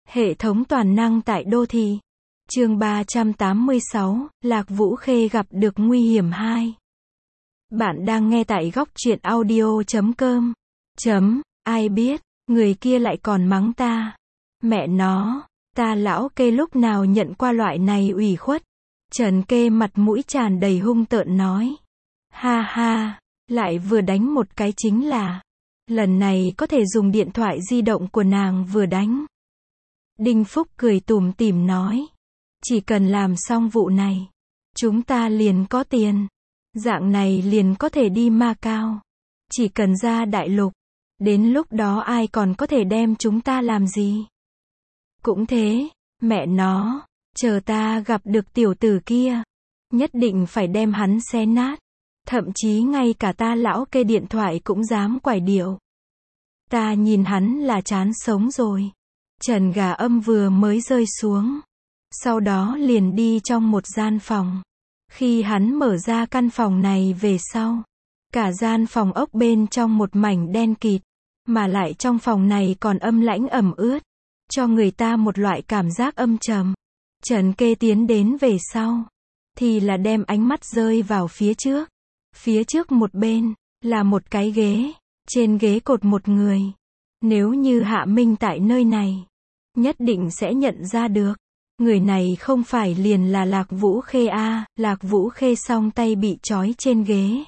Hệ thống toàn năng tại đô thị. Chương 386, Lạc Vũ Khê gặp được nguy hiểm 2. Bạn đang nghe tại góc truyện audio.com. Ai biết, người kia lại còn mắng ta. Mẹ nó, ta lão kê lúc nào nhận qua loại này ủy khuất. Trần Kê mặt mũi tràn đầy hung tợn nói. Ha ha, lại vừa đánh một cái chính là. Lần này có thể dùng điện thoại di động của nàng vừa đánh. Đinh Phúc cười tủm tỉm nói. Chỉ cần làm xong vụ này, chúng ta liền có tiền. Dạng này liền có thể đi Macao. Chỉ cần ra đại lục. Đến lúc đó ai còn có thể đem chúng ta làm gì? Cũng thế, mẹ nó, chờ ta gặp được tiểu tử kia. Nhất định phải đem hắn xé nát. Thậm chí ngay cả ta lão kê điện thoại cũng dám quải điệu. Ta nhìn hắn là chán sống rồi. Trần Gà Âm vừa mới rơi xuống. Sau đó liền đi trong một gian phòng. Khi hắn mở ra căn phòng này về sau, cả gian phòng ốc bên trong một mảnh đen kịt, mà lại trong phòng này còn âm lãnh ẩm ướt, cho người ta một loại cảm giác âm trầm. Trần Kê tiến đến về sau, thì là đem ánh mắt rơi vào phía trước. Phía trước một bên, là một cái ghế, trên ghế cột một người. Nếu như Hạ Minh tại nơi này, nhất định sẽ nhận ra được. Người này không phải liền là Lạc Vũ Khê a, Lạc Vũ Khê song tay bị trói trên ghế.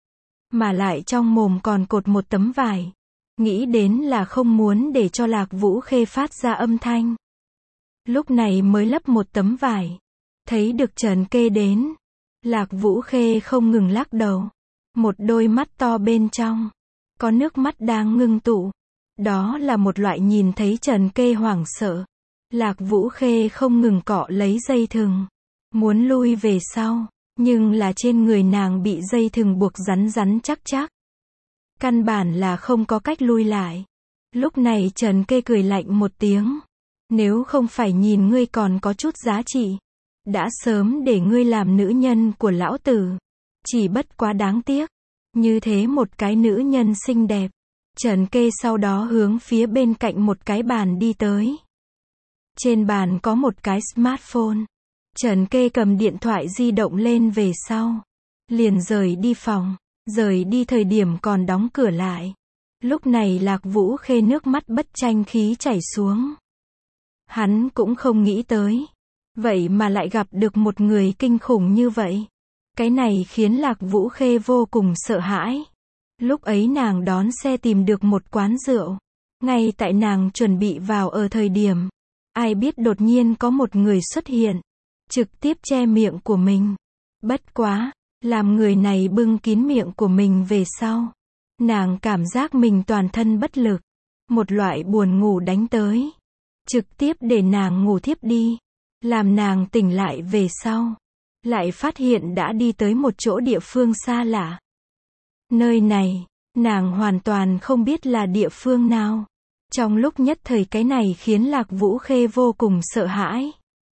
Mà lại trong mồm còn cột một tấm vải. Nghĩ đến là không muốn để cho Lạc Vũ Khê phát ra âm thanh. Lúc này mới lấp một tấm vải. Thấy được Trần Kê đến. Lạc Vũ Khê không ngừng lắc đầu. Một đôi mắt to bên trong. Có nước mắt đang ngưng tụ. Đó là một loại nhìn thấy Trần Kê hoảng sợ. Lạc Vũ Khê không ngừng cọ lấy dây thừng. Muốn lui về sau. Nhưng là trên người nàng bị dây thừng buộc rắn rắn chắc chắc. Căn bản là không có cách lui lại. Lúc này Trần Kê cười lạnh một tiếng. Nếu không phải nhìn ngươi còn có chút giá trị. Đã sớm để ngươi làm nữ nhân của lão tử. Chỉ bất quá đáng tiếc. Như thế một cái nữ nhân xinh đẹp. Trần Kê sau đó hướng phía bên cạnh một cái bàn đi tới. Trên bàn có một cái smartphone. Trần Kê cầm điện thoại di động lên về sau. Liền rời đi phòng. Rời đi thời điểm còn đóng cửa lại. Lúc này Lạc Vũ Khê nước mắt bất tranh khí chảy xuống. Hắn cũng không nghĩ tới. Vậy mà lại gặp được một người kinh khủng như vậy. Cái này khiến Lạc Vũ Khê vô cùng sợ hãi. Lúc ấy nàng đón xe tìm được một quán rượu. Ngay tại nàng chuẩn bị vào ở thời điểm. Ai biết đột nhiên có một người xuất hiện. Trực tiếp che miệng của mình. Bất quá. Làm người này bưng kín miệng của mình về sau. Nàng cảm giác mình toàn thân bất lực. Một loại buồn ngủ đánh tới. Trực tiếp để nàng ngủ thiếp đi. Làm nàng tỉnh lại về sau. Lại phát hiện đã đi tới một chỗ địa phương xa lạ. Nơi này, nàng hoàn toàn không biết là địa phương nào. Trong lúc nhất thời cái này khiến Lạc Vũ Khê vô cùng sợ hãi.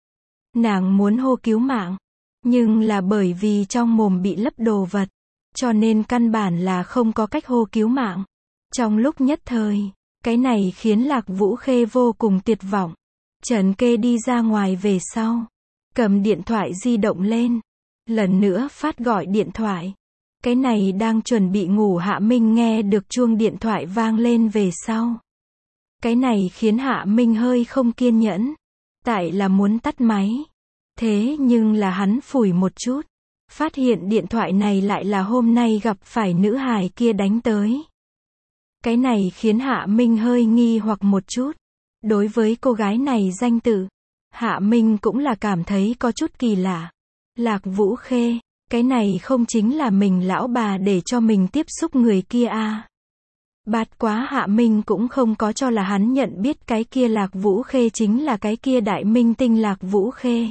Nàng muốn hô cứu mạng. Nhưng là bởi vì trong mồm bị lấp đồ vật. Cho nên căn bản là không có cách hô cứu mạng. Trong lúc nhất thời, cái này khiến Lạc Vũ Khê vô cùng tuyệt vọng. Trần Kê đi ra ngoài về sau. Cầm điện thoại di động lên. Lần nữa phát gọi điện thoại. Cái này đang chuẩn bị ngủ Hạ Minh nghe được chuông điện thoại vang lên về sau. Cái này khiến Hạ Minh hơi không kiên nhẫn. Tại là muốn tắt máy. Thế nhưng là hắn phủi một chút. Phát hiện điện thoại này lại là hôm nay gặp phải nữ hài kia đánh tới. Cái này khiến Hạ Minh hơi nghi hoặc một chút. Đối với cô gái này danh tự, Hạ Minh cũng là cảm thấy có chút kỳ lạ. Lạc Vũ Khê, cái này không chính là mình lão bà để cho mình tiếp xúc người kia à. Bát quá Hạ Minh cũng không có cho là hắn nhận biết cái kia Lạc Vũ Khê chính là cái kia đại minh tinh Lạc Vũ Khê.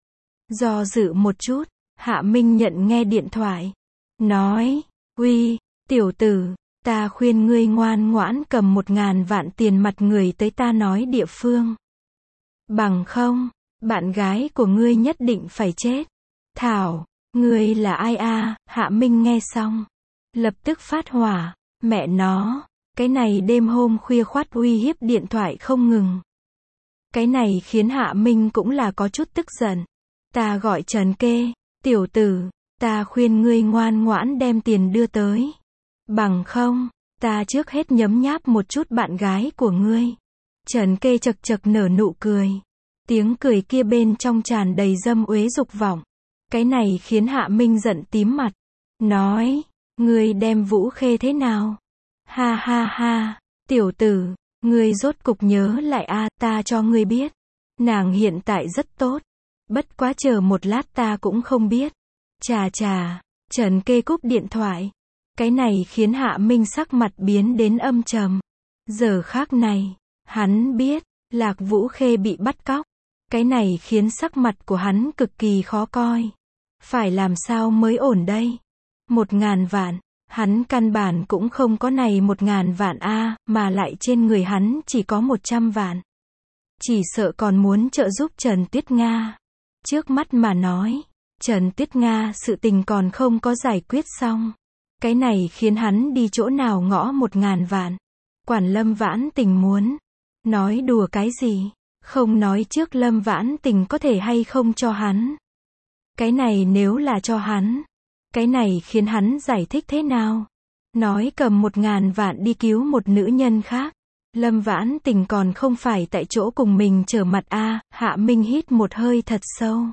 Do dự một chút, Hạ Minh nhận nghe điện thoại. Nói, uy, tiểu tử, ta khuyên ngươi ngoan ngoãn cầm 1.000 vạn tiền mặt người tới ta nói địa phương. Bằng không, bạn gái của ngươi nhất định phải chết. Thảo, ngươi là ai a? Hạ Minh nghe xong. Lập tức phát hỏa, mẹ nó, cái này đêm hôm khuya khoắt uy hiếp điện thoại không ngừng. Cái này khiến Hạ Minh cũng là có chút tức giận. Ta gọi Trần Kê, tiểu tử, ta khuyên ngươi ngoan ngoãn đem tiền đưa tới. Bằng không, ta trước hết nhấm nháp một chút bạn gái của ngươi. Trần Kê chật chật nở nụ cười. Tiếng cười kia bên trong tràn đầy dâm uế dục vọng. Cái này khiến Hạ Minh giận tím mặt. Nói, ngươi đem Vũ Khê thế nào? Ha ha ha, tiểu tử, ngươi rốt cục nhớ lại a, ta cho ngươi biết. Nàng hiện tại rất tốt. Bất quá chờ một lát ta cũng không biết. Chà chà, Trần Kê cúp điện thoại. Cái này khiến Hạ Minh sắc mặt biến đến âm trầm. Giờ khác này, hắn biết, Lạc Vũ Khê bị bắt cóc. Cái này khiến sắc mặt của hắn cực kỳ khó coi. Phải làm sao mới ổn đây? 1.000 vạn, hắn căn bản cũng không có này 1.000 vạn a, mà lại trên người hắn chỉ có 100 vạn. Chỉ sợ còn muốn trợ giúp Trần Tuyết Nga. Trước mắt mà nói, Trần Tuyết Nga sự tình còn không có giải quyết xong. Cái này khiến hắn đi chỗ nào ngõ 1.000 vạn. Quản Lâm Vãn Tình muốn. Nói đùa cái gì? Không nói trước Lâm Vãn Tình có thể hay không cho hắn. Cái này nếu là cho hắn. Cái này khiến hắn giải thích thế nào? Nói cầm 1.000 vạn đi cứu một nữ nhân khác. Lâm Vãn Tình còn không phải tại chỗ cùng mình trở mặt a. Hạ Minh hít một hơi thật sâu.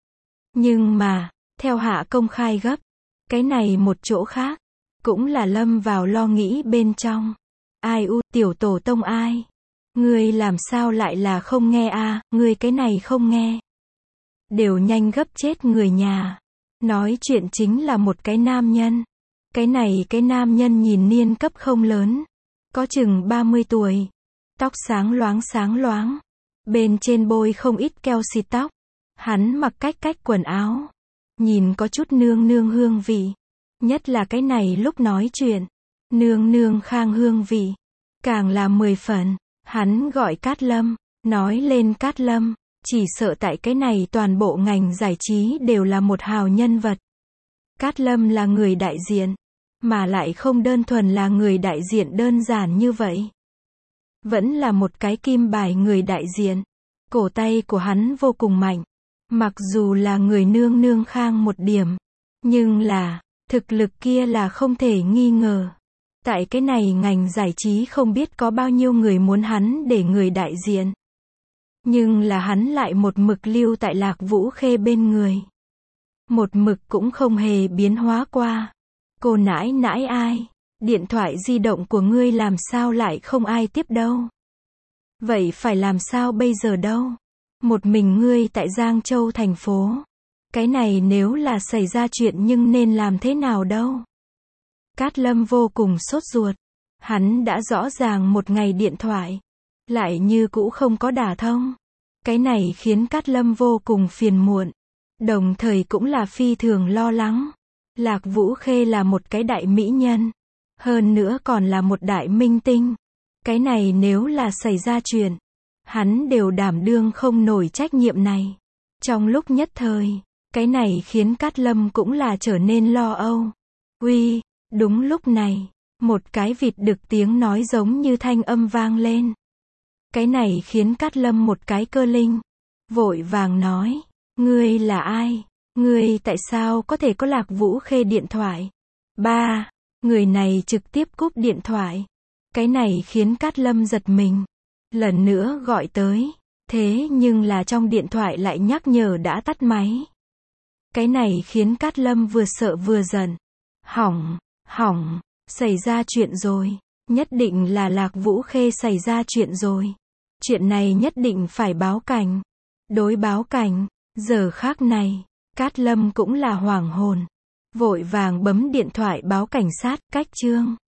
Nhưng mà, theo Hạ công khai gấp. Cái này một chỗ khác. Cũng là lâm vào lo nghĩ bên trong. Ai u, tiểu tổ tông ai? Ngươi làm sao lại là không nghe a, ngươi cái này không nghe. Đều nhanh gấp chết người nhà. Nói chuyện chính là một cái nam nhân. Cái này cái nam nhân nhìn niên cấp không lớn. Có chừng 30 tuổi. Tóc sáng loáng. Bên trên bôi không ít keo xịt tóc. Hắn mặc cách quần áo. Nhìn có chút nương hương vị. Nhất là cái này lúc nói chuyện. Nương khang hương vị. Càng là 10 phần. Hắn gọi Cát Lâm. Nói lên Cát Lâm. Chỉ sợ tại cái này toàn bộ ngành giải trí đều là một hào nhân vật. Cát Lâm là người đại diện. Mà lại không đơn thuần là người đại diện đơn giản như vậy. Vẫn là một cái kim bài người đại diện. Cổ tay của hắn vô cùng mạnh. Mặc dù là người nương khang một điểm. Nhưng là, thực lực kia là không thể nghi ngờ. Tại cái này ngành giải trí không biết có bao nhiêu người muốn hắn để người đại diện. Nhưng là hắn lại một mực lưu tại Lạc Vũ Khê bên người. Một mực cũng không hề biến hóa qua. Cô nãi ai? Điện thoại di động của ngươi làm sao lại không ai tiếp đâu? Vậy phải làm sao bây giờ đâu? Một mình ngươi tại Giang Châu thành phố. Cái này nếu là xảy ra chuyện nhưng nên làm thế nào đâu? Cát Lâm vô cùng sốt ruột. Hắn đã rõ ràng một ngày điện thoại. Lại như cũ không có đả thông. Cái này khiến Cát Lâm vô cùng phiền muộn. Đồng thời cũng là phi thường lo lắng. Lạc Vũ Khê là một cái đại mỹ nhân. Hơn nữa còn là một đại minh tinh. Cái này nếu là xảy ra chuyện. Hắn đều đảm đương không nổi trách nhiệm này. Trong lúc nhất thời. Cái này khiến Cát Lâm cũng là trở nên lo âu. Uy, đúng lúc này. Một cái vịt đực tiếng nói giống như thanh âm vang lên. Cái này khiến Cát Lâm một cái cơ linh. Vội vàng nói. Ngươi là ai? Ngươi tại sao có thể có Lạc Vũ Khê điện thoại? Ba, người này trực tiếp cúp điện thoại. Cái này khiến Cát Lâm giật mình. Lần nữa gọi tới. Thế nhưng là trong điện thoại lại nhắc nhở đã tắt máy. Cái này khiến Cát Lâm vừa sợ vừa giận. Hỏng, xảy ra chuyện rồi. Nhất định là Lạc Vũ Khê xảy ra chuyện rồi. Chuyện này nhất định phải báo cảnh. Đối báo cảnh. Giờ khác này, Cát Lâm cũng là hoảng hồn. Vội vàng bấm điện thoại báo cảnh sát. Cách chương